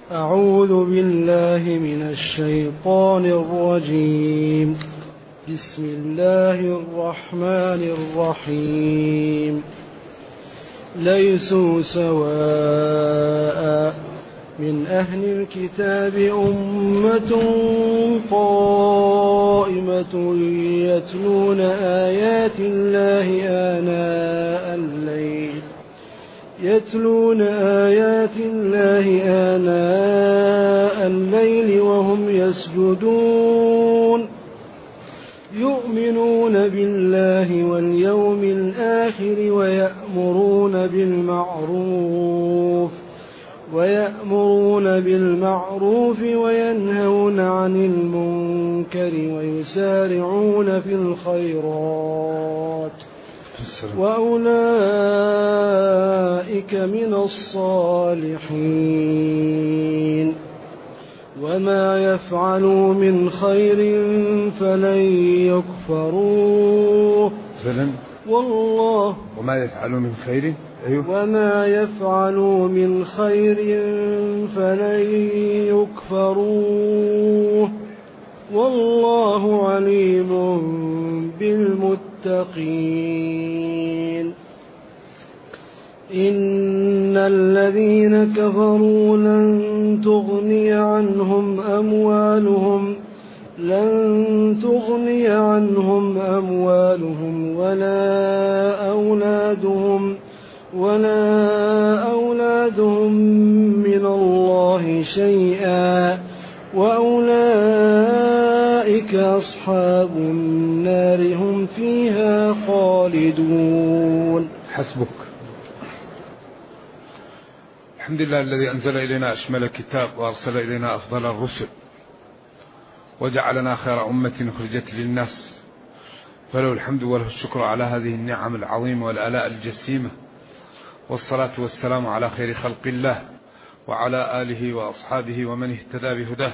أعوذ بالله من الشيطان الرجيم. بسم الله الرحمن الرحيم. ليسوا سواء من أهل الكتاب أمة قائمة يتلون آيات الله آناء الليل وهم يسجدون يؤمنون بالله واليوم الآخر ويأمرون بالمعروف وينهون عن المنكر ويسارعون في الخيرات وأولئك من الصالحين وما يفعلوا من خير فلن يكفروه وما يفعلوا من خير فلن يكفروه والله عليم بالمتقين. إن الذين كفروا لن تغني عنهم أموالهم ولا أولادهم من الله شيئا وأولئك أصحاب النار هم فيها خالدون. حسبك. الحمد لله الذي أنزل إلينا أشمل كتاب وأرسل إلينا أفضل الرسل وجعلنا خير أمة أخرجت للناس، فله الحمد وله الشكر على هذه النعم العظيمة والآلاء الجسيمة، والصلاة والسلام على خير خلق الله وعلى آله وأصحابه ومن اهتدى بهداه.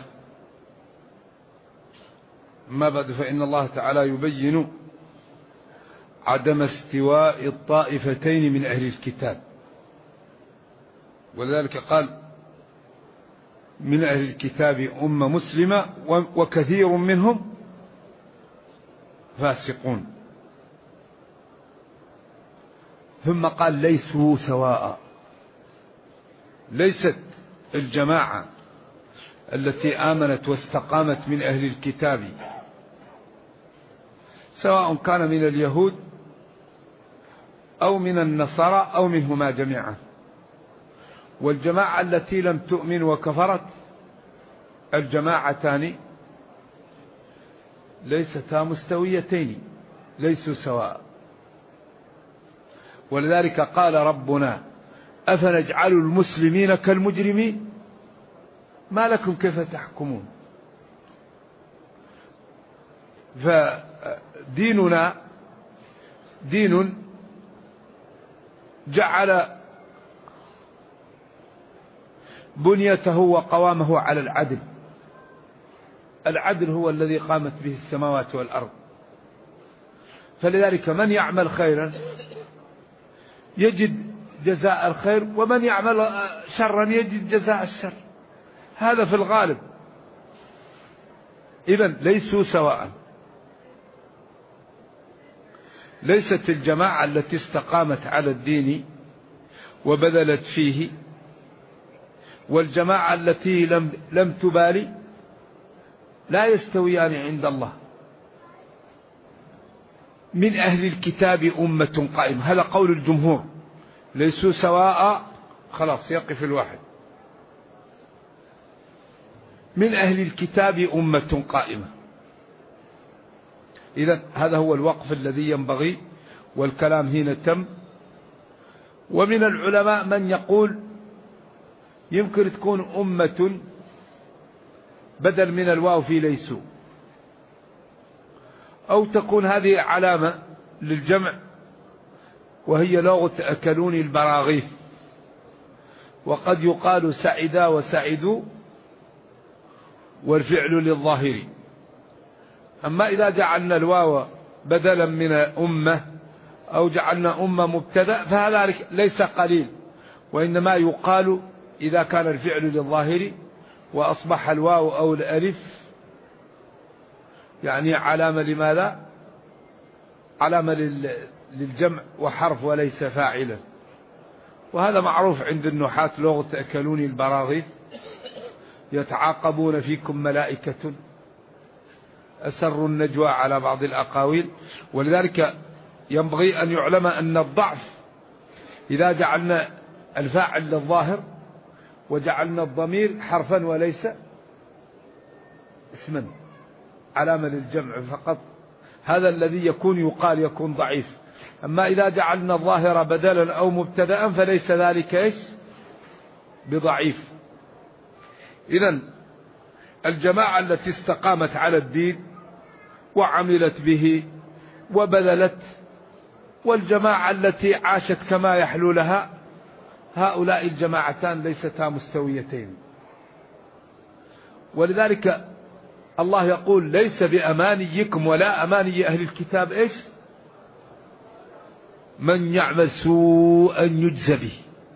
ما بعد، فإن الله تعالى يبين عدم استواء الطائفتين من أهل الكتاب، ولذلك قال من أهل الكتاب أمة مسلمة وكثير منهم فاسقون، ثم قال ليسوا سواء. ليست الجماعة التي آمنت واستقامت من أهل الكتاب سواء كان من اليهود أو من النصارى أو منهما جميعا، والجماعة التي لم تؤمن وكفرت الجماعتان ليستا مستويتين، ليسوا سواء. ولذلك قال ربنا أفنجعل المسلمين كالمجرمين ما لكم كيف تحكمون. فديننا دين جعل بنيته وقوامه على العدل. العدل هو الذي قامت به السماوات والأرض، فلذلك من يعمل خيرا يجد جزاء الخير، ومن يعمل شرا يجد جزاء الشر، هذا في الغالب. إذن ليسوا سواء. ليست الجماعة التي استقامت على الدين وبذلت فيه والجماعة التي لم تبالي لا يستويان عند الله. من أهل الكتاب أمة قائمة، هذا قول الجمهور. ليسوا سواء، خلاص يقف الواحد. من أهل الكتاب أمة قائمة، إذن هذا هو الوقف الذي ينبغي، والكلام هنا تم. ومن العلماء من يقول يمكن تكون أمة بدل من الواو في ليسوا، أو تكون هذه علامة للجمع، وهي لغة أكلون البراغيث. وقد يقال سعدا وسعدوا والفعل للظاهر. أما إذا جعلنا الواو بدلا من أمة أو جعلنا أمة مبتدأ فهذا ليس قليل، وإنما يقال إذا كان الفعل للظاهر وأصبح الواو أو الألف يعني علامة لماذا؟ علامة للجمع وحرف وليس فاعلا. وهذا معروف عند النحاة لغة تأكلوني البراغيث يتعاقبون فيكم ملائكة أسروا النجوى على بعض الأقاويل. ولذلك ينبغي أن يعلم أن الضعف إذا جعلنا الفاعل للظاهر وجعلنا الضمير حرفا وليس اسما علامة للجمع فقط، هذا الذي يكون ضعيف. أما إذا جعلنا الظاهر بدلا أو مبتدأ فليس ذلك إيش بضعيف. إذن الجماعة التي استقامت على الدين وعملت به وبذلت، والجماعة التي عاشت كما يحلو لها، هؤلاء الجماعتان ليستا مستويتين. ولذلك الله يقول ليس بأمانيكم ولا أماني أهل الكتاب إيش من يعمل سوءا يجزى به.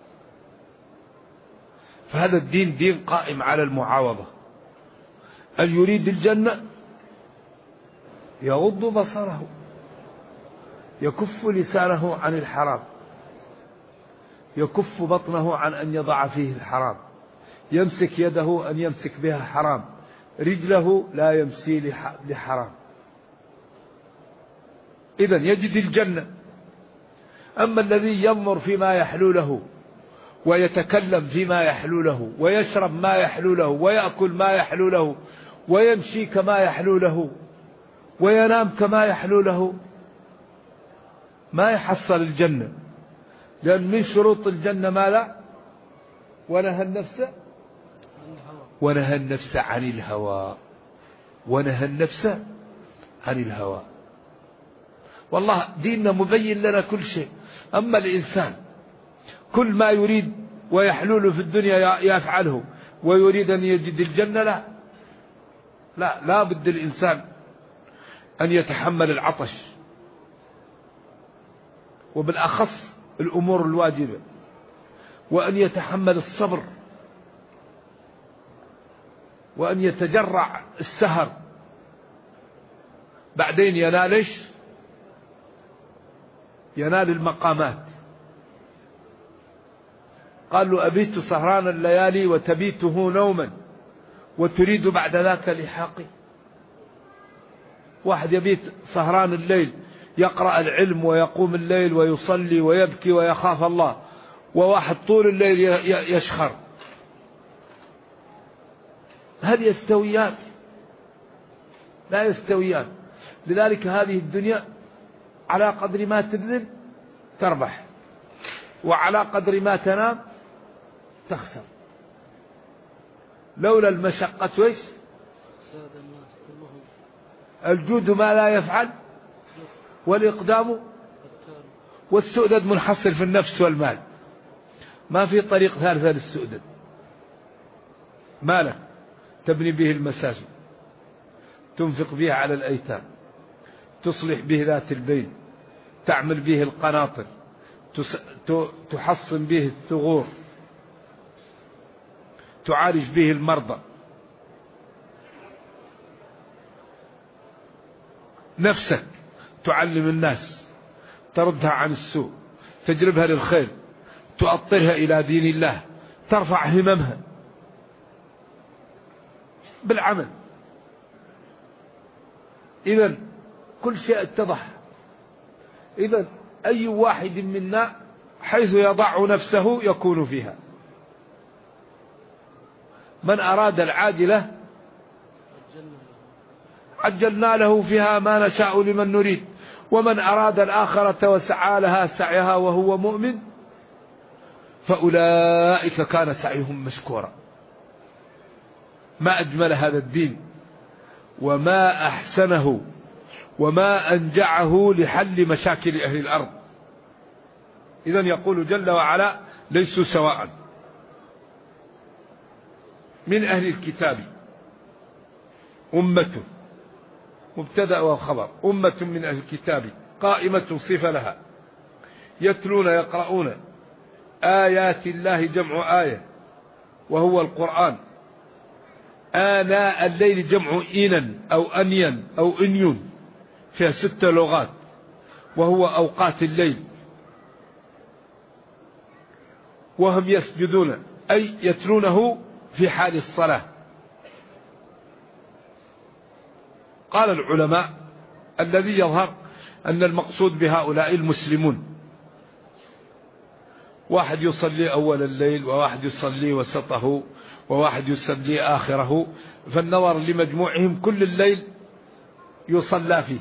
فهذا الدين دين قائم على المعاوضة. أن يريد الجنة يغض بصره، يكف لسانه عن الحرام، يكف بطنه عن أن يضع فيه الحرام، يمسك يده أن يمسك بها حرام، رجله لا يمشي لحرام. إذن يجد الجنة. أما الذي ينظر فيما يحلو له ويتكلم فيما يحلو له ويشرب ما يحلو له ويأكل ما يحلو له ويمشي كما يحلو له وينام كما يحلو له، ما يحصل الجنة. لأن من شروط الجنة ماذا؟ ونهى النفس عن الهوى، ونهى النفس عن الهوى. والله ديننا مبين لنا كل شيء. أما الإنسان كل ما يريد ويحلول في الدنيا يفعله ويريد أن يجد الجنة، لا بد الإنسان أن يتحمل العطش، وبالأخص الأمور الواجبة، وأن يتحمل الصبر، وأن يتجرع السهر. بعدين ينال المقامات. قالوا أبيت سهران الليالي وتبيته نوما وتريد بعد ذاك لحاقي. واحد يبيت سهران الليل يقرأ العلم ويقوم الليل ويصلي ويبكي ويخاف الله، وواحد طول الليل يشخر. هذه يستويان؟ لا يستويان. لذلك هذه الدنيا على قدر ما تبذل تربح، وعلى قدر ما تنام تخسر. لولا المشقة ويش الجود ما لا يفعل، والإقدام والسؤدد منحصر في النفس والمال. ما في طريق ثالثة للسؤدد. مالك تبني به المساجد، تنفق به على الأيتام، تصلح به ذات البين، تعمل به القناطر، تحصن به الثغور، تعالج به المرضى. نفسك تعلم الناس، تردها عن السوء، تجلبها للخير، تؤطرها إلى دين الله، ترفع هممها بالعمل. إذن كل شيء اتضح. إذن أي واحد منا حيث يضع نفسه يكون فيها. من أراد العاجلة عجلنا له فيها ما نشاء لمن نريد، ومن أراد الآخرة وسعى لها سعيها وهو مؤمن فأولئك كان سعيهم مشكورا. ما أجمل هذا الدين، وما أحسنه، وما أنجعه لحل مشاكل أهل الأرض. إذن يقول جل وعلا ليسوا سواء. من أهل الكتاب أمة، مبتدأ وخبر. أمة من أهل الكتاب قائمة صفة لها، يتلون يقرؤون آيات الله، جمع آية، وهو القرآن. آناء الليل جمع إينا أو أنيا أو إنيون، فيها 6 لغات، وهو أوقات الليل. وهم يسجدون أي يتلونه في حال الصلاة. قال العلماء الذي يظهر أن المقصود بهؤلاء المسلمون، واحد يصلي أول الليل، وواحد يصلي وسطه، وواحد يصلي آخره، فالنظر لمجموعهم كل الليل يصلى فيه،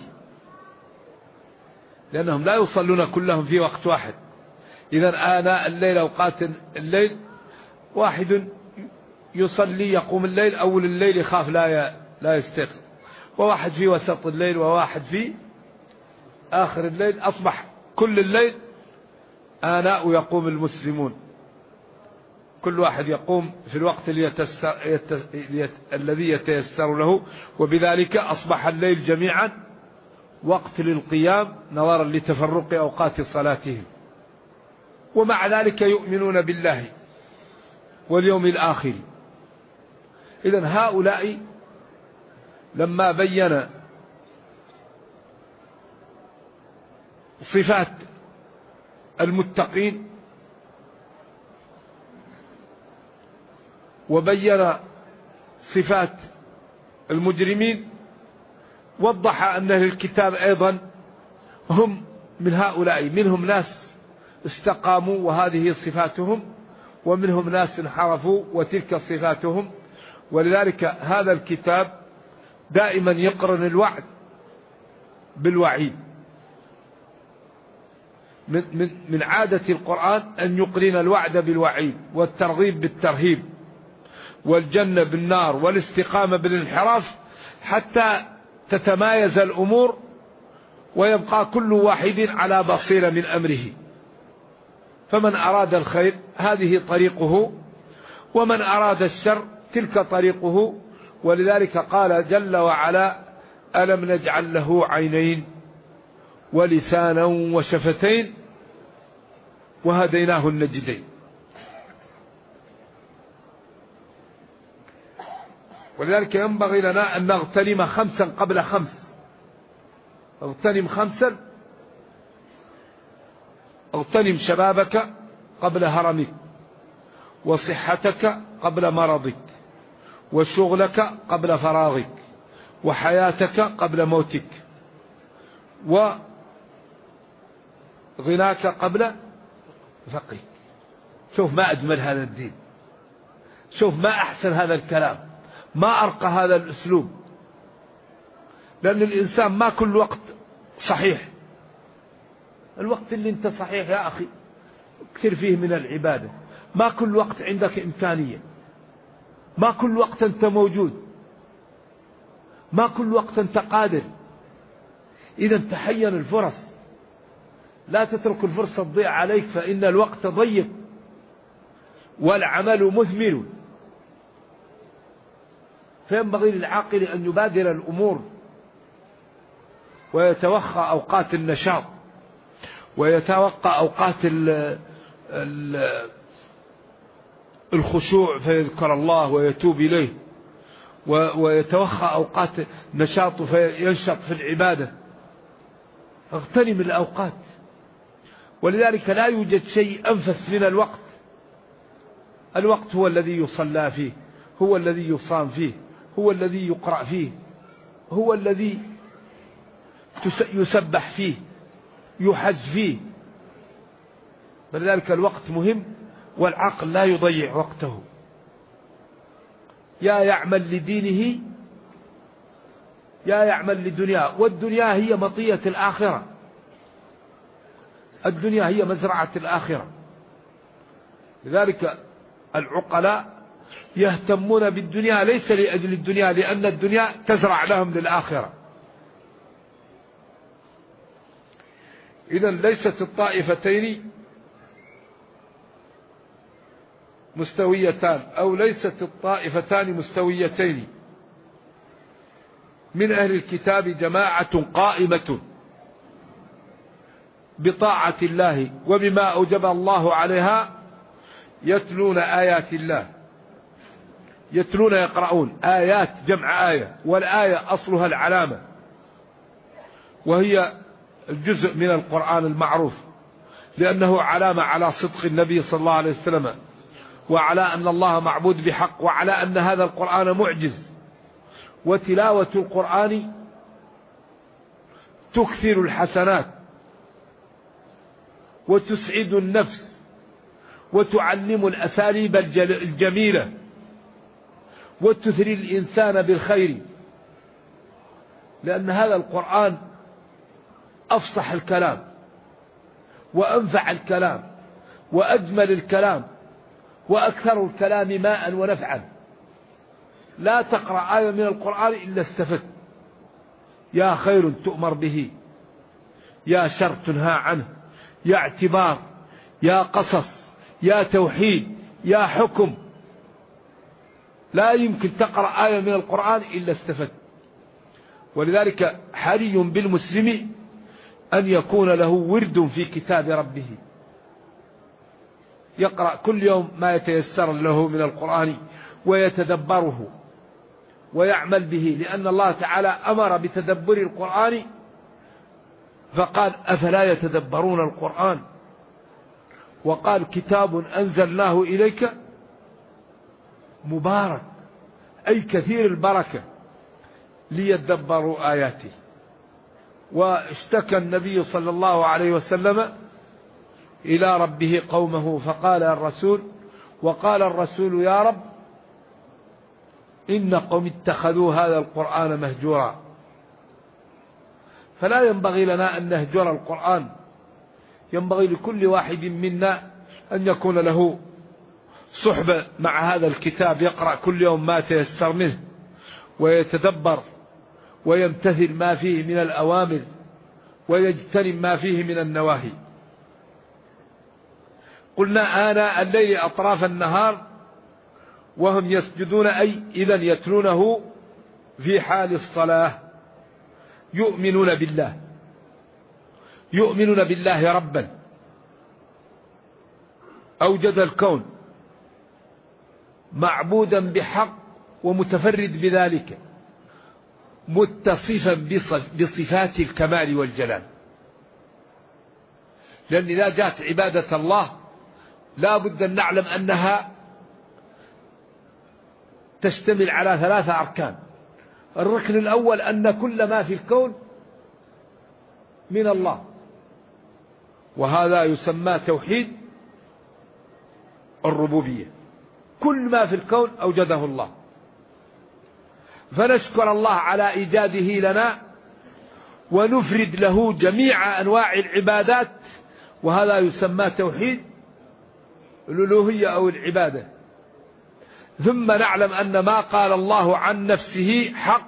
لأنهم لا يصلون كلهم في وقت واحد. إذن آناء الليل أوقات الليل، واحد يصلي يقوم الليل أول الليل يخاف لا يستيقظ، وواحد في وسط الليل، وواحد في آخر الليل، أصبح كل الليل آناء يقوم المسلمون، كل واحد يقوم في الوقت الذي يتيسر له، وبذلك أصبح الليل جميعا وقت للقيام نظرا لتفرق أوقات صلاتهم. ومع ذلك يؤمنون بالله واليوم الآخر. إذن هؤلاء لما بين صفات المتقين وبين صفات المجرمين، وضح أن أهل الكتاب أيضا هم من هؤلاء، منهم ناس استقاموا وهذه صفاتهم، ومنهم ناس انحرفوا وتلك صفاتهم. ولذلك هذا الكتاب دائما يقرن الوعد بالوعيد. من عادة القرآن أن يقرن الوعد بالوعيد، والترغيب بالترهيب، والجنة بالنار، والاستقامة بالانحراف، حتى تتمايز الأمور ويبقى كل واحد على بصيرة من أمره. فمن أراد الخير هذه طريقه، ومن أراد الشر تلك طريقه. ولذلك قال جل وعلا: ألم نجعل له عينين ولسانا وشفتين وهديناه النجدين. ولذلك ينبغي لنا أن نغتنم 5 قبل 5. اغتنم 5، اغتنم شبابك قبل هرمك، وصحتك قبل مرضك، وشغلك قبل فراغك، وحياتك قبل موتك، وغناك قبل فقرك. شوف ما أجمل هذا الدين، شوف ما أحسن هذا الكلام، ما أرقى هذا الأسلوب. لأن الإنسان ما كل وقت صحيح. الوقت اللي انت صحيح يا أخي اكثر فيه من العبادة. ما كل وقت عندك إمكانية، ما كل وقت أنت موجود، ما كل وقت أنت قادر. إذا تحين الفرص، لا تترك الفرصة تضيع عليك، فإن الوقت ضيق والعمل مثمر. فينبغي للعاقل أن يبادر الأمور ويتوخى أوقات النشاط، ويتوقع أوقات الخشوع فيذكر الله ويتوب إليه، ويتوخى أوقات نشاط فينشط في العبادة. اغتنم الأوقات. ولذلك لا يوجد شيء أنفس من الوقت. الوقت هو الذي يصلى فيه، هو الذي يصام فيه، هو الذي يقرأ فيه، هو الذي يسبح فيه، يحج فيه. فلذلك الوقت مهم، والعقل لا يضيع وقته. يا يعمل لدينه يا يعمل لدنياه. والدنيا هي مطية الآخرة، الدنيا هي مزرعة الآخرة. لذلك العقلاء يهتمون بالدنيا ليس لأجل الدنيا، لأن الدنيا تزرع لهم للآخرة. إذن ليست الطائفتين مستويتان، أو ليست الطائفتان مستويتين. من أهل الكتاب جماعة قائمة بطاعة الله وبما أوجب الله عليها، يتلون آيات الله يتلون يقرؤون. آيات جمع آية، والآية أصلها العلامة، وهي الجزء من القرآن المعروف، لأنه علامة على صدق النبي صلى الله عليه وسلم، وعلى أن الله معبود بحق، وعلى أن هذا القرآن معجز. وتلاوة القرآن تكثر الحسنات وتسعد النفس وتعلم الأساليب الجميلة وتثري الإنسان بالخير، لأن هذا القرآن أفصح الكلام وأنفع الكلام وأجمل الكلام وأكثر الكلام ماء ونفعا. لا تقرأ آية من القرآن إلا استفدت. يا خير تؤمر به، يا شر تنهى عنه، يا اعتبار، يا قصص، يا توحيد، يا حكم. لا يمكن تقرأ آية من القرآن إلا استفدت. ولذلك حري بالمسلم أن يكون له ورد في كتاب ربه، يقرأ كل يوم ما يتيسر له من القرآن ويتدبره ويعمل به، لأن الله تعالى أمر بتدبر القرآن فقال أفلا يتدبرون القرآن، وقال كتاب أنزلناه إليك مبارك، أي كثير البركة، ليدبروا آياته. واشتكى النبي صلى الله عليه وسلم إلى ربه قومه وقال الرسول يا رب إن قوم اتخذوا هذا القرآن مهجورا. فلا ينبغي لنا أن نهجر القرآن، ينبغي لكل واحد منا أن يكون له صحبة مع هذا الكتاب، يقرأ كل يوم ما تيسر منه ويتدبر ويمتثل ما فيه من الأوامر ويجتنب ما فيه من النواهي. قلنا آناء الليل أطراف النهار وهم يسجدون، أي إذن يتلونه في حال الصلاة، يؤمنون بالله ربا أوجد الكون معبودا بحق ومتفرد بذلك، متصفا بصفات الكمال والجلال. لأن إذا جاءت عبادة الله لا بد أن نعلم أنها تشتمل على 3 أركان. الركن الأول أن كل ما في الكون من الله، وهذا يسمى توحيد الربوبية. كل ما في الكون أوجده الله، فنشكر الله على إيجاده لنا ونفرد له جميع أنواع العبادات، وهذا يسمى توحيد الألوهية أو العبادة. ثم نعلم أن ما قال الله عن نفسه حق،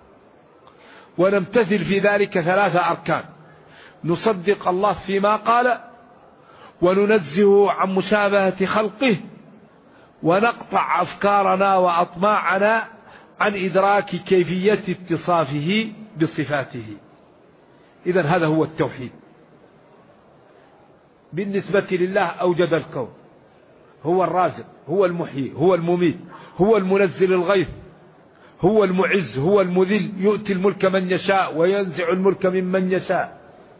ونمتثل في ذلك 3 أركان: نصدق الله فيما قال، وننزهه عن مشابهة خلقه، ونقطع أفكارنا وأطماعنا عن إدراك كيفية اتصافه بصفاته. إذن هذا هو التوحيد. بالنسبة لله أوجد الكون، هو الرازق، هو المحيي، هو المميت، هو المنزل الغيث، هو المعز، هو المذل، يؤتي الملك من يشاء وينزع الملك ممن يشاء،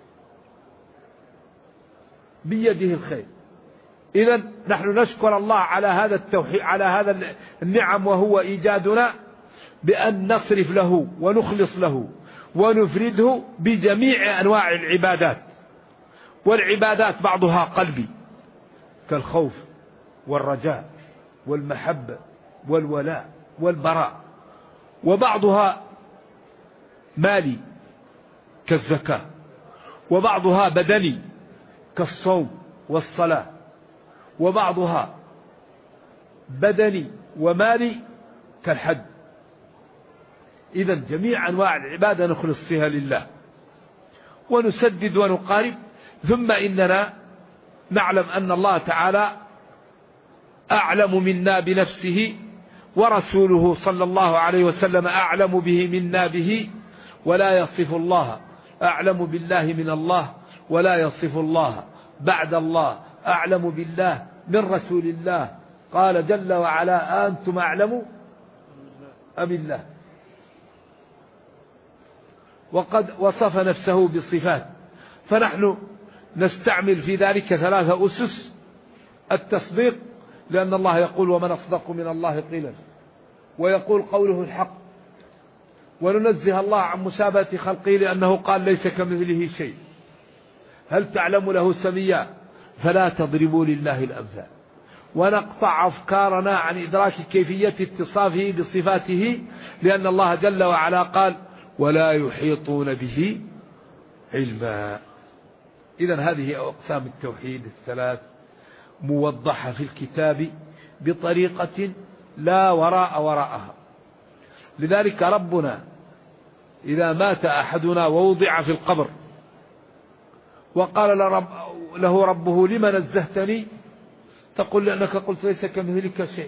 بيده الخير. إذن نحن نشكر الله على هذا التوحيد، على هذا النعم، وهو إيجادنا، بأن نصرف له ونخلص له ونفرده بجميع أنواع العبادات. والعبادات بعضها قلبي كالخوف والرجاء والمحبة والولاء والبراء، وبعضها مالي كالزكاة، وبعضها بدني كالصوم والصلاة، وبعضها بدني ومالي كالحج. إذن جميع أنواع العبادة نخلص فيها لله ونسدد ونقارب. ثم إننا نعلم أن الله تعالى أعلم منا بنفسه، ورسوله صلى الله عليه وسلم أعلم به منا به، ولا يصف الله أعلم بالله من الله، ولا يصف الله بعد الله أعلم بالله من رسول الله. قال جل وعلا: أنتم أعلم أم الله؟ وقد وصف نفسه بصفات، فنحن نستعمل في ذلك 3 أسس: التصديق، لأن الله يقول: ومن أصدق من الله قيلا، ويقول قوله الحق، وننزه الله عن مشابهة خلقه لأنه قال: ليس كمثله شيء. هل تعلم له سميا؟ فلا تضربوا لله الأمثال. ونقطع أفكارنا عن إدراك كيفية اتصافه بصفاته، لأن الله جل وعلا قال: ولا يحيطون به علما. إذن هذه أقسام التوحيد 3 موضحة في الكتاب بطريقة لا وراءها. لذلك ربنا إذا مات أحدنا ووضع في القبر وقال له ربه: لما نزهتني؟ تقول: لأنك قلت ليس كمثلك شيء.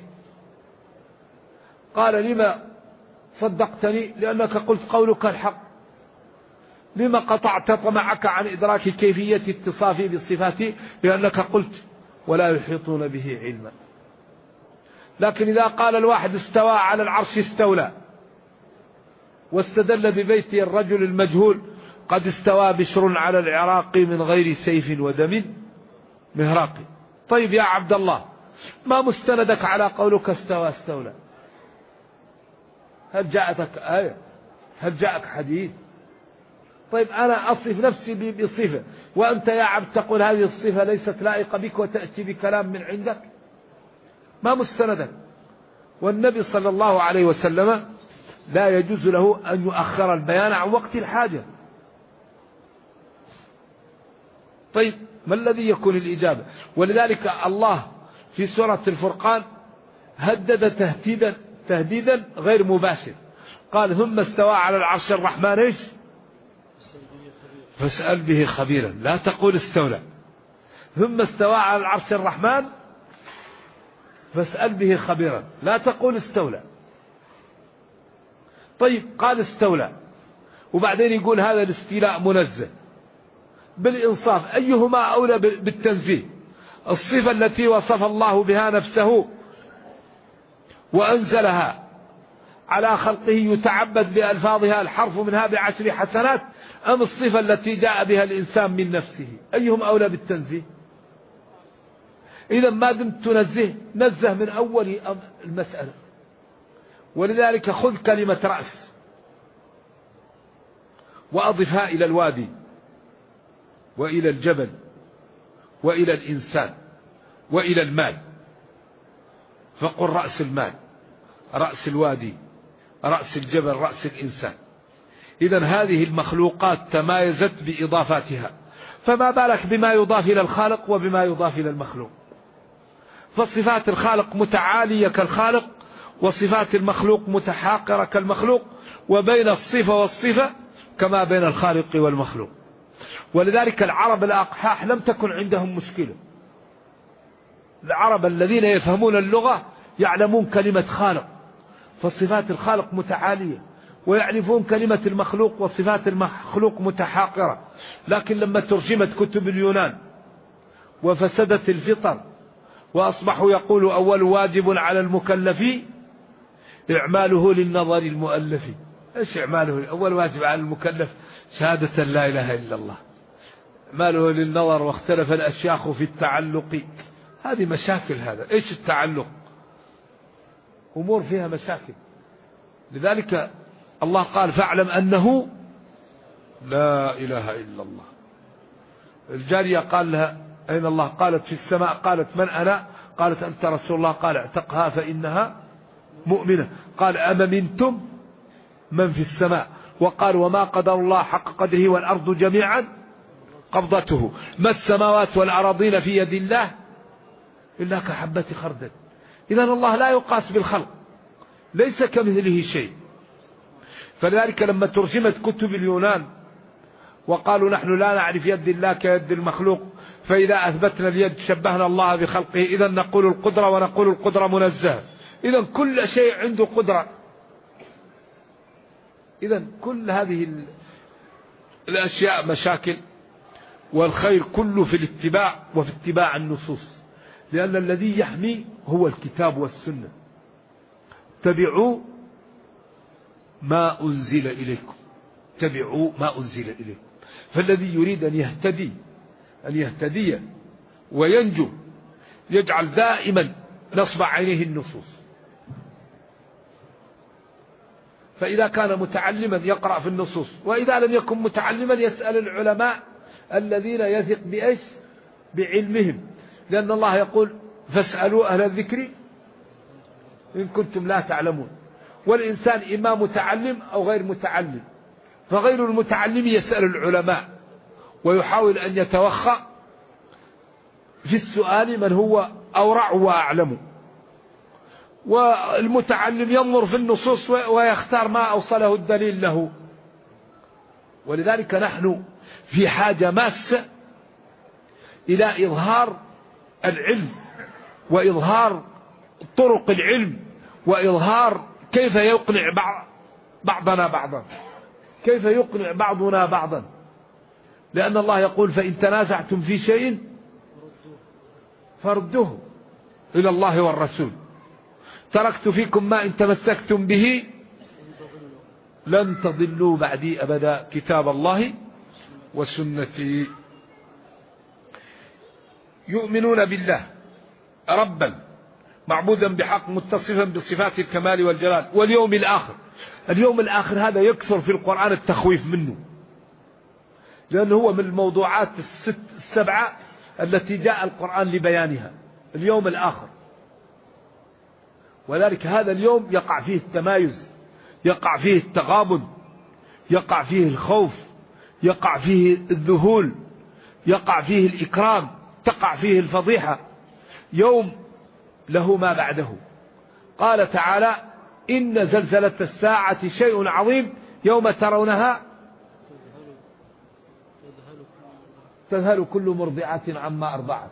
قال: لما صدقتني؟ لأنك قلت قولك الحق. لما قطعت طمعك عن إدراك كيفية اتصافي بصفاتي؟ لأنك قلت: ولا يحيطون به علما. لكن إذا قال الواحد: استوى على العرش، استولى، واستدل ببيت الرجل المجهول: قد استوى بشر على العراق من غير سيف ودم مهراق. طيب يا عبد الله، ما مستندك على قولك استوى استولى؟ هل جاءتك آية؟ هل جاءك حديث؟ طيب أنا أصف نفسي بصفة، وأنت يا عبد تقول هذه الصفة ليست لائقة بك وتأتي بكلام من عندك؟ ما مستندك؟ والنبي صلى الله عليه وسلم لا يجوز له أن يؤخر البيان عن وقت الحاجة. طيب ما الذي يكون الإجابة؟ ولذلك الله في سورة الفرقان هدد تهديدا غير مباشر، قال: ثم استوى على العرش الرحمن إيش؟ فاسأل به خبيرا. لا تقول استولى. ثم استوى على العرش الرحمن فاسأل به خبيرا، لا تقول استولى. طيب قال استولى، وبعدين يقول هذا الاستيلاء منزه. بالإنصاف أيهما أولى بالتنزيه؟ الصفة التي وصف الله بها نفسه وأنزلها على خلقه يتعبد بألفاظها الحرف منها ب10 حسنات، أم الصفة التي جاء بها الإنسان من نفسه؟ أيهم أولى بالتنزيه؟ إذا ما دمت تنزه، نزه من أول المسألة. ولذلك خذ كلمة رأس وأضفها إلى الوادي وإلى الجبل وإلى الإنسان وإلى المال، فقل رأس المال، رأس الوادي، رأس الجبل، رأس الإنسان. إذن هذه المخلوقات تمايزت بإضافاتها، فما بالك بما يضاف إلى الخالق وبما يضاف إلى المخلوق؟ فصفات الخالق متعالية كالخالق، وصفات المخلوق متحاقرة كالمخلوق، وبين الصفة والصفة كما بين الخالق والمخلوق. ولذلك العرب الأقحاح لم تكن عندهم مشكلة. العرب الذين يفهمون اللغة يعلمون كلمة خالق، فصفات الخالق متعالية، ويعرفون كلمة المخلوق وصفات المخلوق متحاقرة. لكن لما ترجمت كتب اليونان وفسدت الفطر وأصبحوا يقولوا: أول واجب على المكلف إعماله للنظر المؤلف. إيش إعماله؟ أول واجب على المكلف شهادة لا إله إلا الله، إعماله للنظر، واختلف الأشياخ في التعلق. هذه مشاكل. هذا إيش التعلق؟ أمور فيها مشاكل. لذلك الله قال: فاعلم أنه لا إله إلا الله. الجارية قال لها: أين الله؟ قالت: في السماء. قالت: من أنا؟ قالت: أنت رسول الله. قال: اعتقها فإنها مؤمنة. قال: أما منتم من في السماء؟ وقال: وما قدر الله حق قدره والأرض جميعا قبضته ما السماوات والأراضين في يد الله إلا كحبة خردل. إذن الله لا يقاس بالخلق، ليس كمثله شيء. فلذلك لما ترجمت كتب اليونان وقالوا: نحن لا نعرف يد الله كيد المخلوق، فإذا أثبتنا اليد شبهنا الله بخلقه، إذن نقول القدرة ونقول القدرة منزهة. إذن كل شيء عنده قدرة. إذن كل هذه الأشياء مشاكل، والخير كله في الاتباع وفي اتباع النصوص، لأن الذي يحمي هو الكتاب والسنة. اتبعوا ما أنزل إليكم، اتبعوا ما أنزل إليكم. فالذي يريد أن يهتدي وينجو يجعل دائما نصب عينيه النصوص. فإذا كان متعلما يقرأ في النصوص، وإذا لم يكن متعلما يسأل العلماء الذين يثق بإيش؟ بعلمهم، لأن الله يقول فاسألوا أهل الذكر إن كنتم لا تعلمون. والإنسان إما متعلم أو غير متعلم، فغير المتعلم يسأل العلماء ويحاول أن يتوخى في السؤال من هو أورع وأعلم، والمتعلم ينظر في النصوص ويختار ما أوصله الدليل له. ولذلك نحن في حاجة ماسة إلى إظهار العلم وإظهار طرق العلم وإظهار كيف يقنع بعضنا بعضا، كيف يقنع بعضنا بعضا. لأن الله يقول فإن تنازعتم في شيء فردوه إلى الله والرسول، تركت فيكم ما إن تمسكتم به لن تضلوا بعدي أبدا، كتاب الله وسنتي. يؤمنون بالله ربا معبودا بحق متصفا بصفات الكمال والجلال واليوم الآخر. اليوم الآخر هذا يكثر في القرآن التخويف منه، لأنه هو من الموضوعات السبعة التي جاء القرآن لبيانها، اليوم الآخر. وذلك هذا اليوم يقع فيه التمايز، يقع فيه التغابن، يقع فيه الخوف، يقع فيه الذهول، يقع فيه الإكرام، تقع فيه الفضيحة. يوم له ما بعده. قال تعالى إن زلزلة الساعة شيء عظيم يوم ترونها تذهل كل مرضعة عما أرضعت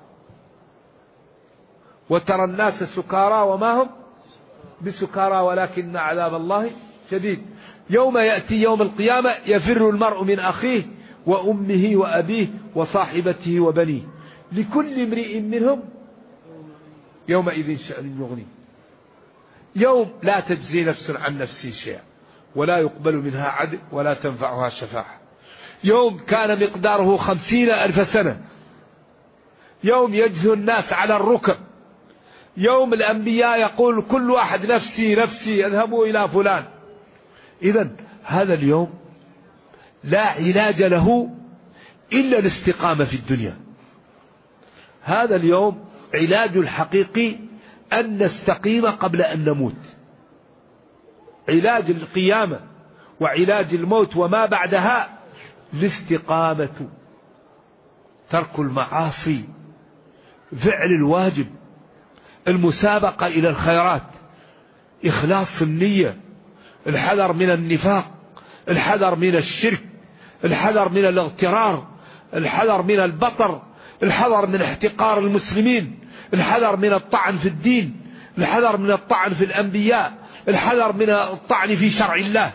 وترى الناس سكارى وما هم بسكارى ولكن عذاب الله شديد. يوم يأتي يوم القيامة يفر المرء من أخيه وأمه وأبيه وصاحبته وبنيه لكل امرئ منهم يومئذ شأن يغنيه. يوم لا تجزي نفس عن نفس شيئا ولا يقبل منها عدل ولا تنفعها شفاعة. يوم كان مقداره 50,000 سنة. يوم يجزي الناس على الركب. يوم الأنبياء يقول كل واحد نفسي نفسي اذهبوا إلى فلان. إذن هذا اليوم لا علاج له إلا الاستقامة في الدنيا. هذا اليوم علاج الحقيقي أن نستقيم قبل أن نموت. علاج القيامة وعلاج الموت وما بعدها الاستقامة، ترك المعاصي، فعل الواجب، المسابقة إلى الخيرات، إخلاص النية، الحذر من النفاق، الحذر من الشرك، الحذر من الاغترار، الحذر من البطر، الحذر من احتقار المسلمين، الحذر من الطعن في الدين، الحذر من الطعن في الأنبياء، الحذر من الطعن في شرع الله.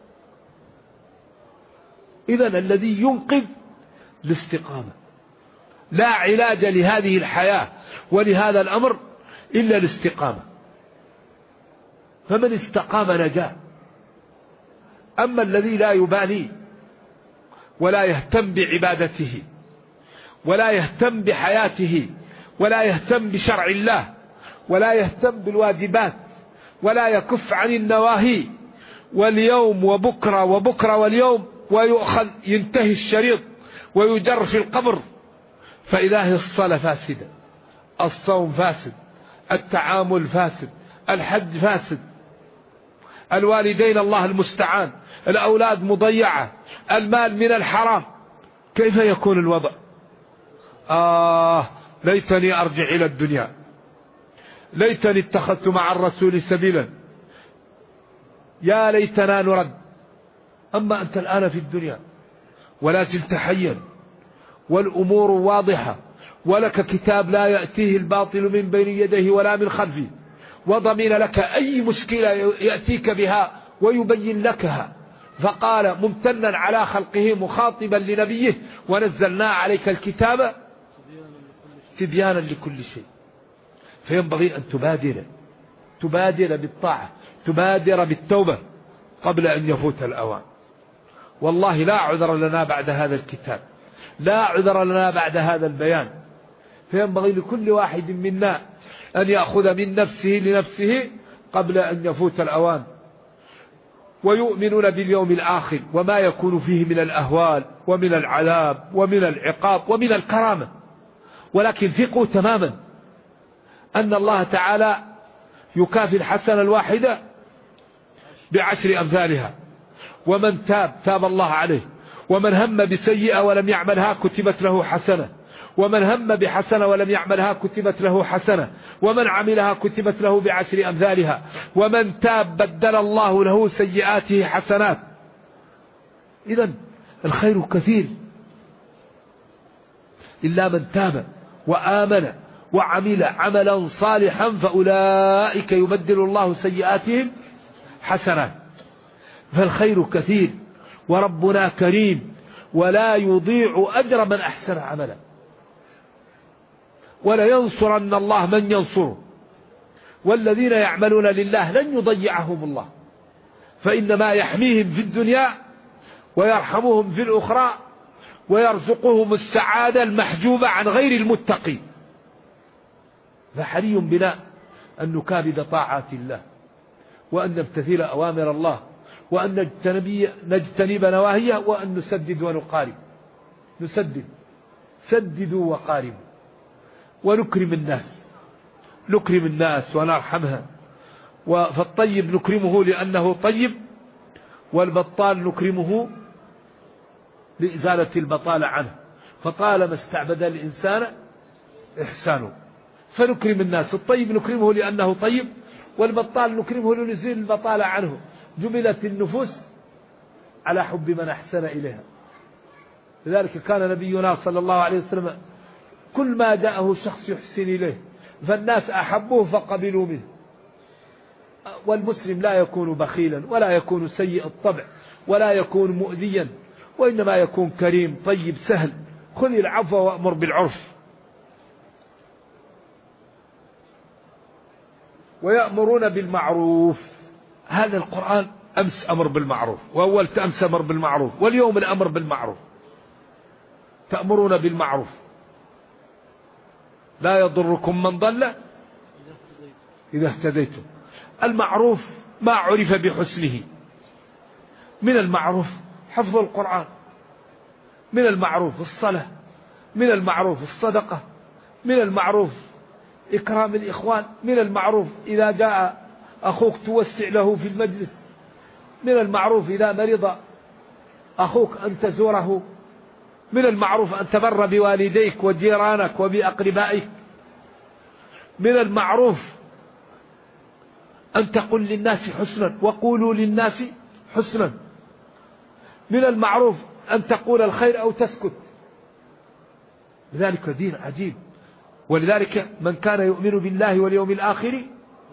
إذن الذي ينقذ الاستقامة. لا علاج لهذه الحياة ولهذا الأمر إلا الاستقامة. فمن استقام نجا. أما الذي لا يبالي ولا يهتم بعبادته ولا يهتم بحياته ولا يهتم بشرع الله ولا يهتم بالواجبات ولا يكف عن النواهي، واليوم وبكرة وبكرة واليوم، ويؤخذ ينتهي الشريط ويجر في القبر، فإذا هي الصلاة فاسدة، الصوم فاسد، التعامل فاسد، الحج فاسد، الوالدين الله المستعان، الأولاد مضيعة، المال من الحرام. كيف يكون الوضع؟ ليتني أرجع إلى الدنيا، ليتني اتخذت مع الرسول سبيلا، يا ليتنا نرد. أما أنت الآن في الدنيا ولا زلت حيا والأمور واضحة، ولك كتاب لا يأتيه الباطل من بين يديه ولا من خلفه، وضمن لك أي مشكلة يأتيك بها ويبين لكها. فقال ممتنا على خلقه مخاطبا لنبيه ونزلنا عليك الكتاب تبيانا لكل شيء. فينبغي أن تبادر بالطاعة، تبادر بالتوبة، قبل أن يفوت الأوان. والله لا عذر لنا بعد هذا الكتاب، لا عذر لنا بعد هذا البيان. فينبغي لكل واحد منا أن يأخذ من نفسه لنفسه قبل أن يفوت الأوان. ويؤمنون باليوم الآخر وما يكون فيه من الأهوال ومن العذاب ومن العقاب ومن الكرامة، ولكن ثقوا تماما أن الله تعالى يكافي الحسنة الواحدة ب10 أمثالها. ومن تاب الله عليه، ومن هم بسيئة ولم يعملها كتبت له حسنة، ومن هم بحسنة ولم يعملها كتبت له حسنة، ومن عملها كتبت له ب10 أمثالها، ومن تاب بدل الله له سيئاته حسنات. إذن الخير كثير، إلا من تاب وآمن وعمل عملا صالحا فأولئك يبدل الله سيئاتهم حسنات. فالخير كثير، وربنا كريم ولا يضيع أجر من أحسن عملا، ولا ينصرن الله من ينصره، والذين يعملون لله لن يضيعهم الله، فإنما يحميهم في الدنيا ويرحمهم في الأخرى ويرزقهم السعادة المحجوبة عن غير المتقين. فحري بنا أن نكابد طاعات الله، وأن نمتثل أوامر الله، وأن نجتنب نواهيه، وأن نسدد ونقارب. سددوا وقاربوا، ونكرم الناس ونرحمها. فالطيب نكرمه لأنه طيب، والبطال نكرمه لإزالة البطالة عنه، فطالما استعبد الإنسان إحسانه. فنكرم الناس، الطيب نكرمه لأنه طيب، والبطال نكرمه لنزيل البطالة عنه. جبلت النفوس على حب من أحسن إليها. لذلك كان نبينا صلى الله عليه وسلم كل ما جاءه شخص يحسن إليه فالناس أحبوه فقبلوا منه. والمسلم لا يكون بخيلا، ولا يكون سيء الطبع، ولا يكون مؤذيا، وإنما يكون كريم طيب سهل. خذ العفو وأمر بالعرف. ويأمرون بالمعروف. هذا القرآن أمس أمر بالمعروف، وأول أمس أمر بالمعروف، واليوم الأمر بالمعروف. تأمرون بالمعروف. لا يضركم من ضل إذا اهتديتم. المعروف ما عرف بحسنه. من المعروف حفظ القرآن، من المعروف الصلاة، من المعروف الصدقة، من المعروف إكرام الإخوان، من المعروف إذا جاء أخوك توسع له في المجلس، من المعروف إذا مرض أخوك أن تزوره، من المعروف أن تبر بوالديك وجيرانك وبأقربائك، من المعروف أن تقول للناس حسنا وقولوا للناس حسنا، من المعروف أن تقول الخير أو تسكت. لذلك دين عجيب. ولذلك من كان يؤمن بالله واليوم الآخر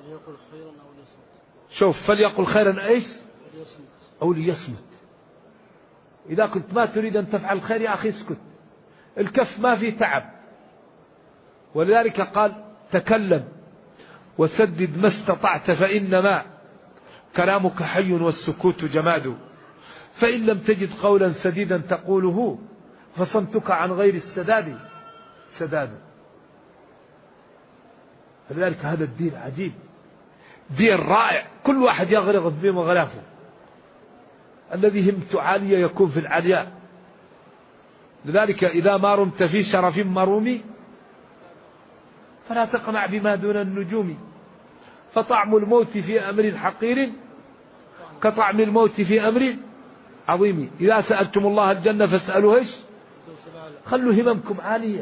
فليقل خيرا ايش أو ليصمت. إذا كنت ما تريد أن تفعل الخير يا أخي اسكت. الكف ما في تعب. ولذلك قال تكلم وسدد ما استطعت، فإنما كلامك حي والسكوت جماد، فإن لم تجد قولا سديدا تقوله فصمتك عن غير السداد سداد. فلذلك هذا الدين عجيب، دين رائع، كل واحد يغرغ به مغلافه. الذي همت عالية يكون في العلياء. لذلك إذا ما رمت في شرف مرومي فلا تقنع بما دون النجوم، فطعم الموت في أمر حقير كطعم الموت في أمر عظيم. إذا سألتم الله الجنة فاسألوا ايش؟ خلوا هممكم عالية.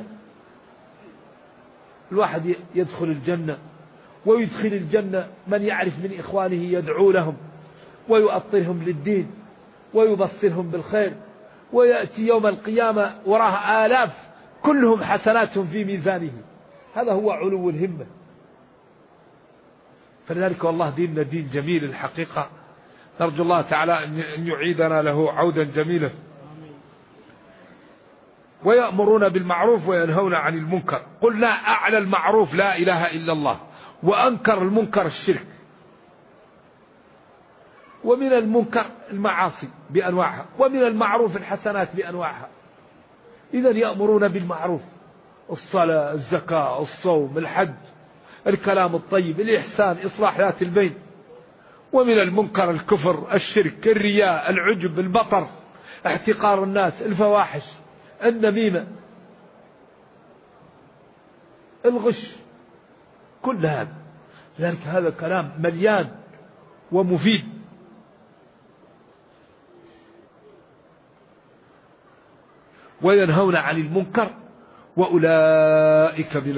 الواحد يدخل الجنة ويدخل الجنة من يعرف من إخوانه يدعو لهم ويؤطرهم للدين ويبصرهم بالخير، ويأتي يوم القيامة وراه آلاف كلهم حسنات في ميزانه. هذا هو علو الهمة. فلذلك والله ديننا دين جميل الحقيقة، نرجو الله تعالى أن يعيدنا له عودا جميلا. ويأمرون بالمعروف وينهون عن المنكر. قلنا أعلى المعروف لا إله إلا الله، وأنكر المنكر الشرك. ومن المنكر المعاصي بأنواعها، ومن المعروف الحسنات بأنواعها. إذا يأمرون بالمعروف، الصلاة، الزكاة، الصوم، الحج، الكلام الطيب، الإحسان، إصلاح ذات البين. ومن المنكر الكفر، الشرك، الرياء، العجب، البطر، احتقار الناس، الفواحش، النميمة، الغش، كل هذا. لذلك هذا كلام مليان ومفيد. وينهون عن المنكر وأولئك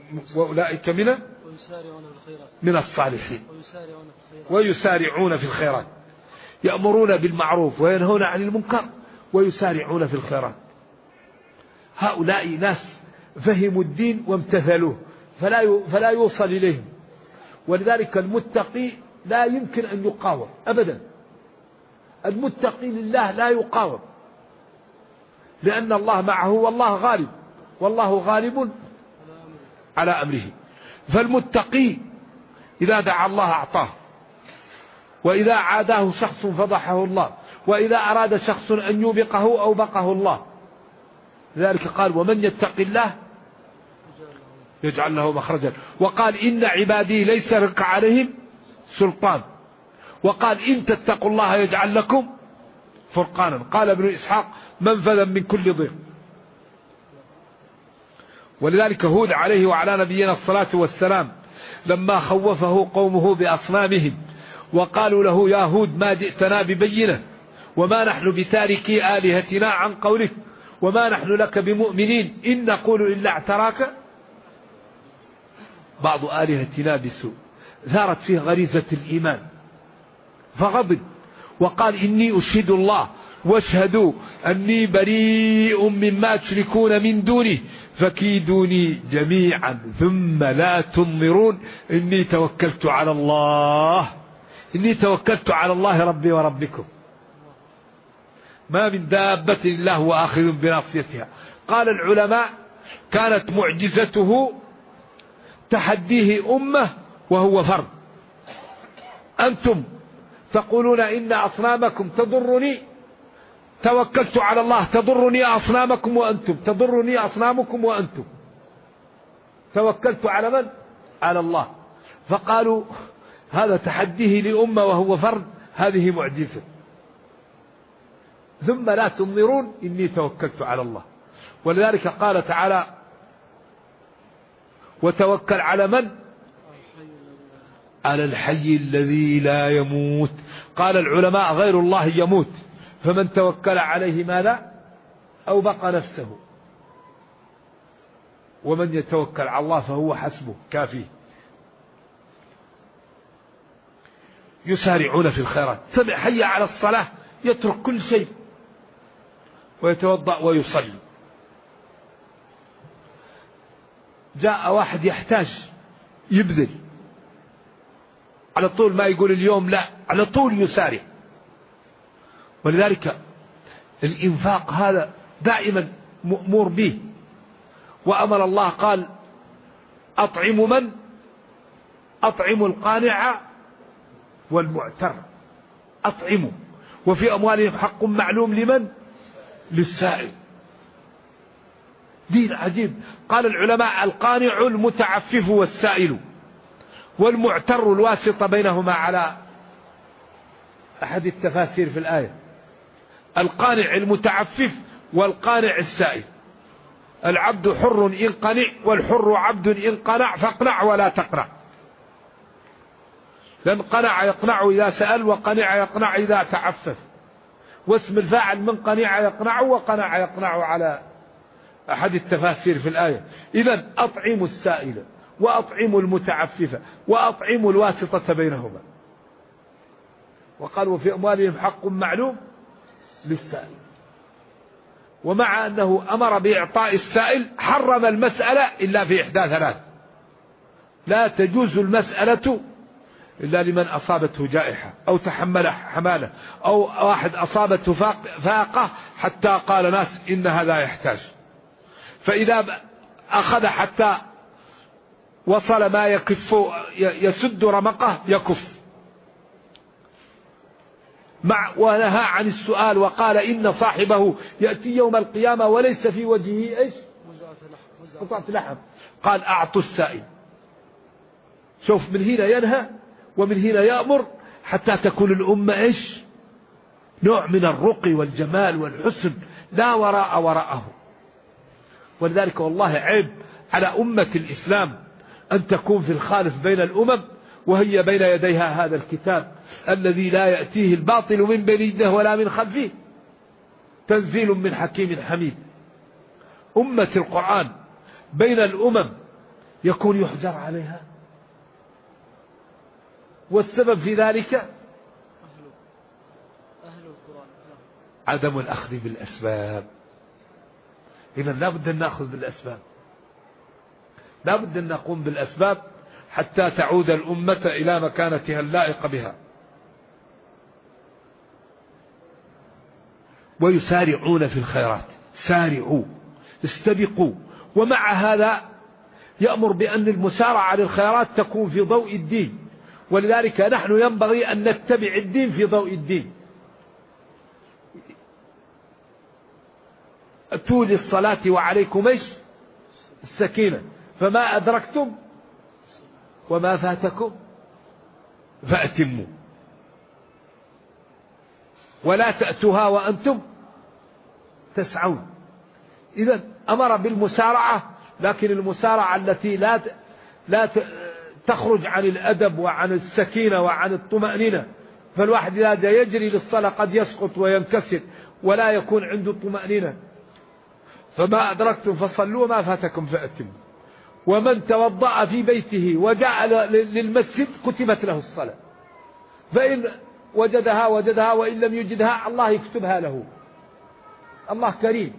من الصالحين ويسارعون في الخيرات. يأمرون بالمعروف وينهون عن المنكر ويسارعون في الخيرات. هؤلاء ناس فهموا الدين وامتثلوه، فلا يوصل إليهم. ولذلك المتقي لا يمكن أن يقاوم أبدا. المتقي لله لا يقاوم، لأن الله معه والله غالب، والله غالب على أمره. فالمتقي إذا دعا الله أعطاه، وإذا عاداه شخص فضحه الله، وإذا أراد شخص أن يوبقه أوبقه الله. لذلك قال ومن يتق الله يجعل له مخرجا، وقال إن عبادي ليس لك عليهم سلطان، وقال إن تتقوا الله يجعل لكم فرقانا. قال ابن إسحاق منفذا من كل ضيق. ولذلك هود عليه وعلى نبينا الصلاة والسلام لما خوفه قومه بأصنامهم وقالوا له يا هود ما جئتنا ببينة وما نحن بتاركي آلهتنا عن قولك وما نحن لك بمؤمنين إن نقول إلا اعتراك بعض آلهتنا بسوء. ثارت فيه غريزة الإيمان فغضب وقال إني أشهد الله واشهدوا أني بريء مما تشركون من دونه فكيدوني جميعا ثم لا تنظرون إني توكلت على الله ربي وربكم ما من دابة إلا هو آخذ بناصيتها. قال العلماء كانت معجزته تحديه أمة وهو فرد. أنتم تقولون إن أصنامكم تضرني، توكلت على الله تضرني أصنامكم وأنتم، تضرني أصنامكم وأنتم. توكلت على من؟ على الله. فقالوا هذا تحديه لأمة وهو فرد، هذه معجزة. ثم لا تنظرون إني توكلت على الله. ولذلك قال تعالى وتوكل على من؟ على الحي الذي لا يموت. قال العلماء غير الله يموت، فمن توكل عليه ماذا؟ أوبق نفسه. ومن يتوكل على الله فهو حسبه كافيه. يسارعون في الخيرات. سمع حي على الصلاة يترك كل شيء ويتوضأ ويصلي. جاء واحد يحتاج يبذل على طول، ما يقول اليوم لا، على طول يسارع. ولذلك الإنفاق هذا دائما مأمور به. وأمر الله قال أطعموا من؟ أطعموا القانع والمعتر. أطعموا وفي أموالهم حق معلوم لمن؟ للسائل. دين عجيب. قال العلماء القانع المتعفف والسائل، والمعتر الواسطة بينهما على أحد التفاسير في الآية. القانع المتعفف والقانع السائل. العبد حر إن قنع والحر عبد إن قنع فاقنع ولا تقنع. لأن قنع يقنع إذا سأل، وقنع يقنع إذا تعفف. واسم الفاعل من قنع يقنع وقنع يقنع على أحد التفاسير في الآية. إذن أطعموا السائل وأطعموا المتعفف وأطعموا الواسطة بينهما. وقال وفي أموالهم حق معلوم للسائل. ومع أنه أمر بإعطاء السائل حرم المسألة إلا في إحدى ثلاث. لا تجوز المسألة إلا لمن أصابته جائحة أو تحمل حمالة أو واحد أصابته فاقة حتى قال ناس إن هذا يحتاج. فإذا أخذ حتى وصل ما يكف يسد رمقه يكف. ونهى عن السؤال وقال إن صاحبه يأتي يوم القيامة وليس في وجهه إيش؟ قطعة لحم. قال أعطوا السائل. شوف، من هنا ينهى ومن هنا يأمر حتى تكون الأمة إيش؟ نوع من الرقي والجمال والحسن لا وراءه. ولذلك والله عيب على أمة الإسلام أن تكون في الخالف بين الأمم وهي بين يديها هذا الكتاب الذي لا يأتيه الباطل من بين يده ولا من خلفه، تنزيل من حكيم حميد. أمة القرآن بين الأمم يكون يحجر عليها، والسبب في ذلك عدم الأخذ بالأسباب. إذا لا بد أن نأخذ بالأسباب، لا بد أن نقوم بالأسباب حتى تعود الأمة إلى مكانتها اللائقة بها. ويسارعون في الخيرات، سارعوا، استبقوا. ومع هذا يأمر بأن المسارعة للخيرات تكون في ضوء الدين، ولذلك نحن ينبغي أن نتبع الدين في ضوء الدين. أتوا للصلاة وعليكم إيش؟ السكينة، فما أدركتم وما فاتكم فأتموا، ولا تأتوها وأنتم تسعون. إذن أمر بالمسارعة، لكن المسارعة التي لا تخرج عن الأدب وعن السكينة وعن الطمأنينة. فالواحد إذا جاء يجري للصلاة قد يسقط وينكسر ولا يكون عنده طمأنينة. فما أدركتم فصلوا وما فاتكم فأتموا. ومن توضأ في بيته وجاء للمسجد كتبت له الصلاة، فإن وجدها وإن لم يجدها الله يكتبها له. الله كريم.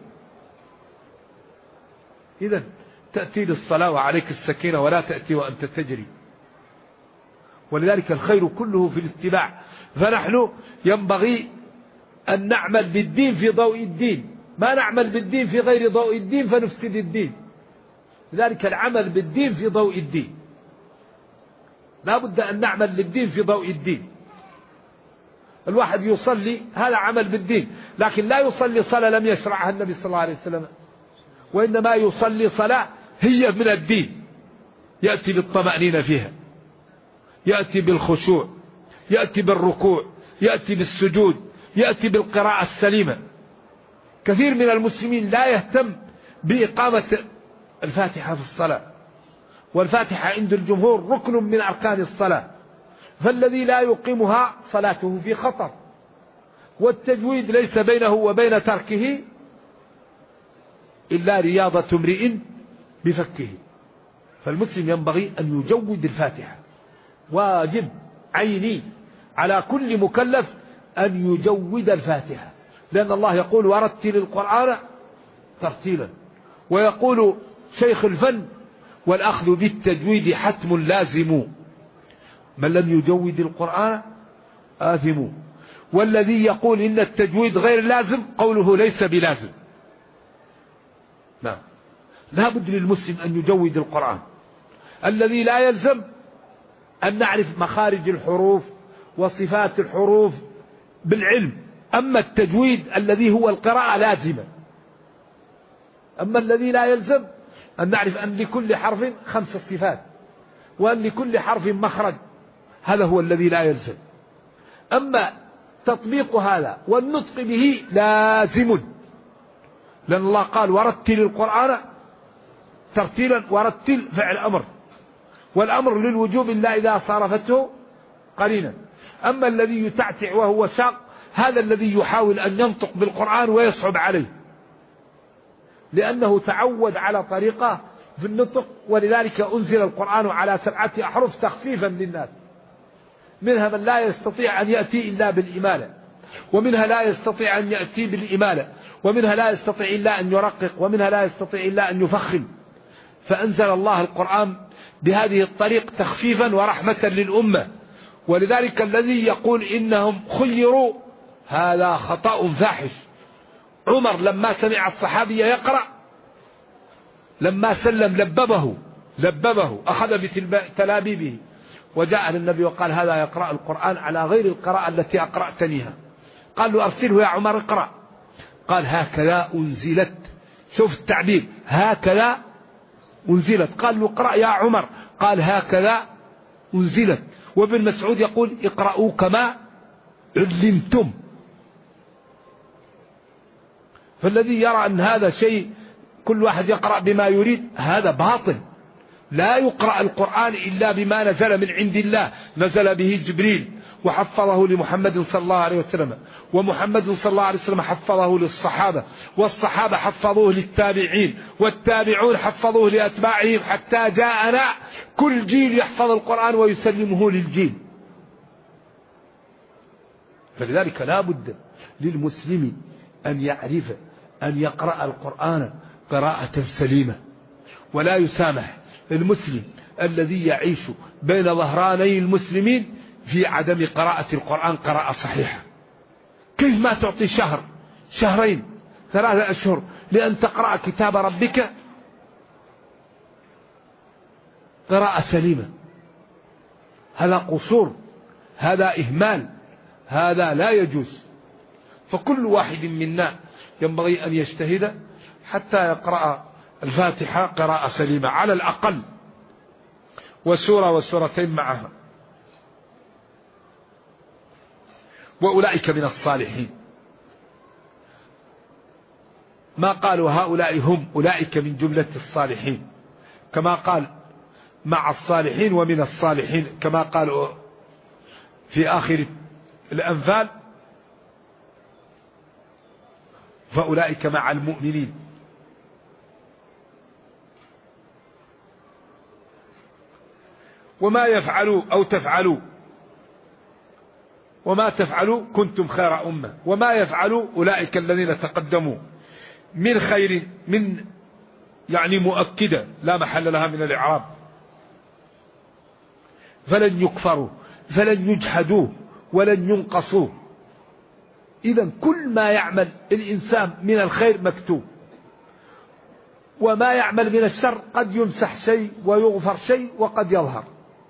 إذن تأتي للصلاة وعليك السكينة ولا تأتي وأنت تجري. ولذلك الخير كله في الاتباع. فنحن ينبغي أن نعمل بالدين في ضوء الدين، ما نعمل بالدين في غير ضوء الدين فنفسد الدين. لذلك العمل بالدين في ضوء الدين، لا بد أن نعمل للدين في ضوء الدين. الواحد يصلي هذا عمل بالدين، لكن لا يصلي صلاة لم يشرعها النبي صلى الله عليه وسلم، وإنما يصلي صلاة هي من الدين، يأتي بالطمأنينة فيها، يأتي بالخشوع، يأتي بالركوع، يأتي بالسجود، يأتي بالقراءة السليمة. كثير من المسلمين لا يهتم بإقامة الفاتحة في الصلاة، والفاتحة عند الجمهور ركن من أركان الصلاة، فالذي لا يقيمها صلاته في خطر. والتجويد ليس بينه وبين تركه إلا رياضة امرئ بفكه. فالمسلم ينبغي أن يجود الفاتحة، واجب عيني على كل مكلف أن يجود الفاتحة، لأن الله يقول ورتل القرآن ترتيلا، ويقول شيخ الفن والأخذ بالتجويد حتم لازم، من لم يجود القرآن آثم. والذي يقول إن التجويد غير لازم قوله ليس بلازم. نعم، لا بد للمسلم أن يجود القرآن. الذي لا يلزم أن نعرف مخارج الحروف وصفات الحروف بالعلم، أما التجويد الذي هو القراءة لازمة. أما الذي لا يلزم أن نعرف أن لكل حرف 5 صفات، وأن لكل حرف مخرج، هذا هو الذي لا يلزم. أما تطبيق هذا والنطق به لازم، لأن الله قال ورتل القرآن ترتيلا، ورتل فعل أمر، والأمر للوجوب إلا إذا صارفته قرينا. أما الذي يتعتع وهو ساق هذا الذي يحاول أن ينطق بالقرآن ويصعب عليه، لأنه تعود على طريقة في النطق. ولذلك أنزل القرآن على 7 أحرف تخفيفا للناس، منها من لا يستطيع أن يأتي إلا بالإمالة، ومنها لا يستطيع أن يأتي بالإمالة، ومنها لا يستطيع إلا أن يرقق، ومنها لا يستطيع إلا أن يفخم. فأنزل الله القرآن بهذه الطريق تخفيفا ورحمة للأمة. ولذلك الذي يقول إنهم خيروا هذا خطأ فاحش. عمر لما سمع الصحابي يقرأ لما سلم لببه أخذ بتلابيبه، وجاء للنبي وقال هذا يقرأ القرآن على غير القراءة التي أقرأتنيها، قال له أرسله يا عمر اقرأ، قال هكذا أنزلت. شوف التعبير، هكذا أنزلت. قال له اقرأ يا عمر، قال هكذا أنزلت. وابن مسعود يقول اقرأوا كما علمتم. فالذي يرى أن هذا شيء كل واحد يقرأ بما يريد هذا باطل. لا يقرأ القرآن إلا بما نزل من عند الله، نزل به جبريل وحفظه لمحمد صلى الله عليه وسلم، ومحمد صلى الله عليه وسلم حفظه للصحابة، والصحابة حفظوه للتابعين، والتابعون حفظوه لأتباعهم، حتى جاءنا كل جيل يحفظ القرآن ويسلمه للجيل. فلذلك لا بد للمسلم أن يعرف أن يقرأ القرآن قراءة سليمة، ولا يسامح المسلم الذي يعيش بين ظهراني المسلمين في عدم قراءة القرآن قراءة صحيحة. كيف ما تعطي شهر، شهرين، 3 أشهر لأن تقرأ كتاب ربك قراءة سليمة؟ هذا قصور، هذا إهمال، هذا لا يجوز. فكل واحد منا ينبغي أن يجتهد حتى يقرأ الفاتحة قراءة سليمة على الأقل، وسورة وسورتين معها. وأولئك من الصالحين، ما قالوا هؤلاء هم، أولئك من جملة الصالحين، كما قال مع الصالحين ومن الصالحين، كما قالوا في آخر الأنفال فأولئك مع المؤمنين. وما يفعلوا أو تفعلوا، وما تفعلوا كنتم خير أمة، وما يفعلوا أولئك الذين تقدموا من خير، من يعني مؤكدة لا محل لها من الإعراب، فلن يكفروا، فلن يجحدوا، ولن ينقصوا. إذن كل ما يعمل الإنسان من الخير مكتوب، وما يعمل من الشر قد يمسح شيء ويغفر شيء وقد يظهر.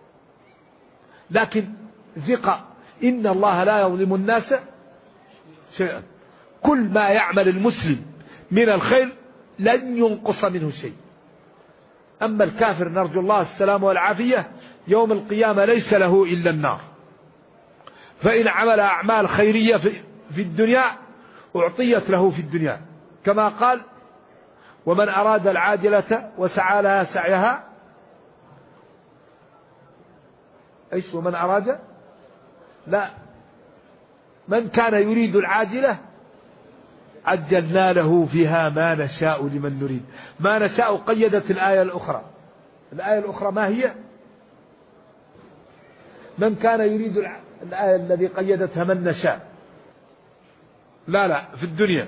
لكن ثقة إن الله لا يظلم الناس شيئا. كل ما يعمل المسلم من الخير لن ينقص منه شيء. أما الكافر نرجو الله السلام والعافية يوم القيامة ليس له إلا النار. فإن عمل أعمال خيرية في الدنيا أعطيت له في الدنيا، كما قال ومن أراد العاجلة وسعى لها سعيها، إيش ومن أراد، لا، من كان يريد العاجلة عجلنا له فيها ما نشاء لمن نريد. ما نشاء قيدت الآية الأخرى. الآية الأخرى ما هي؟ من كان يريد الآية الذي قيدتها من نشاء. لا في الدنيا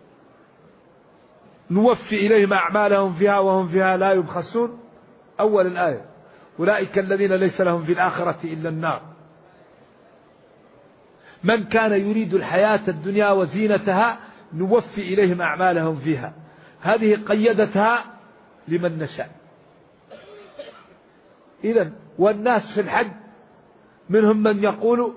نوفي إليهم أعمالهم فيها وهم فيها لا يبخسون. أول الآية أولئك الذين ليس لهم في الآخرة إلا النار. من كان يريد الحياة الدنيا وزينتها نوفي إليهم أعمالهم فيها، هذه قيدتها لمن نشاء. إذن والناس في الحج منهم من يقول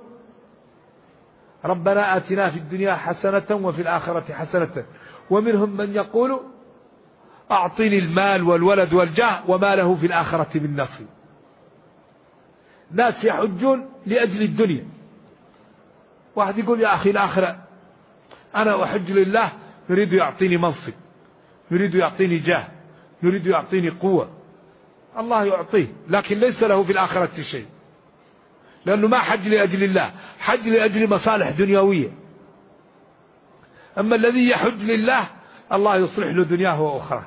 ربنا آتنا في الدنيا حسنة وفي الآخرة حسنة، ومنهم من يقول أعطني المال والولد والجاه وما له في الآخرة من نصيب. ناس يحجون لأجل الدنيا. واحد يقول يا أخي الآخرة أنا أحج لله، يريد يعطيني منصب، يريد يعطيني جاه، يريد يعطيني قوة. الله يعطيه لكن ليس له في الآخرة شيء، لأنه ما حج لأجل الله، حج لأجل مصالح دنيوية. أما الذي يحج لله الله يصلح له دنياه وأخرى.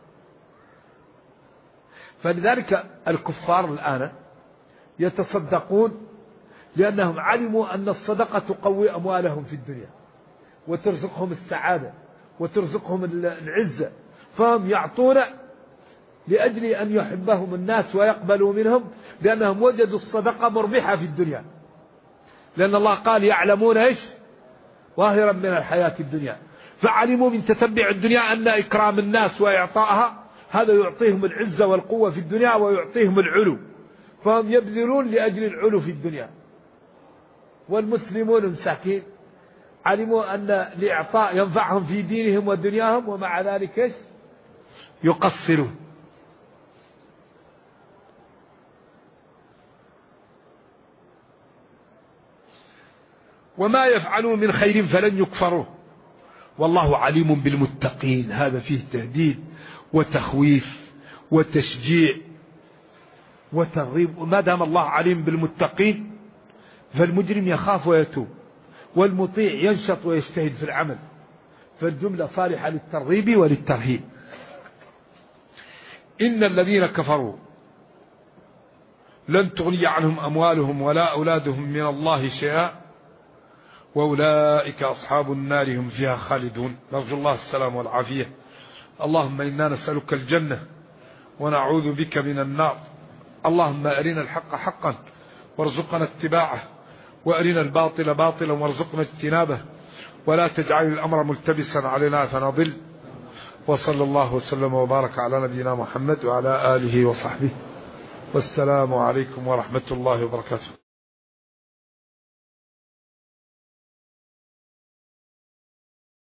فلذلك الكفار الآن يتصدقون لأنهم علموا أن الصدقة تقوي أموالهم في الدنيا وترزقهم السعادة وترزقهم العزة، فهم يعطون لأجل أن يحبهم الناس ويقبلوا منهم، لأنهم وجدوا الصدقة مربحة في الدنيا. لأن الله قال يعلمون إيش ظاهرا من الحياة الدنيا، فعلموا من تتبع الدنيا أن إكرام الناس وإعطائها هذا يعطيهم العزة والقوة في الدنيا ويعطيهم العلو، فهم يبذلون لأجل العلو في الدنيا. والمسلمون مساكين علموا أن الإعطاء ينفعهم في دينهم ودنياهم، ومع ذلك يقصرون. وما يفعلوا من خير فلن يكفروه والله عليم بالمتقين. هذا فيه تهديد وتخويف وتشجيع وترغيب. ما دام الله عليم بالمتقين فالمجرم يخاف ويتوب، والمطيع ينشط ويجتهد في العمل، فالجملة صالحة للترغيب وللترهيب. إن الذين كفروا لن تغني عنهم أموالهم ولا أولادهم من الله شيئا وأولئك أصحاب النار هم فيها خالدون. نرجو الله السلام والعافية. اللهم إنا نسألك الجنة ونعوذ بك من النار. اللهم أرنا الحق حقا وارزقنا اتباعه، وأرنا الباطل باطلا وارزقنا اجتنابه، ولا تجعل الأمر ملتبسا علينا فنضل. وصلى الله وسلم وبارك على نبينا محمد وعلى آله وصحبه، والسلام عليكم ورحمة الله وبركاته.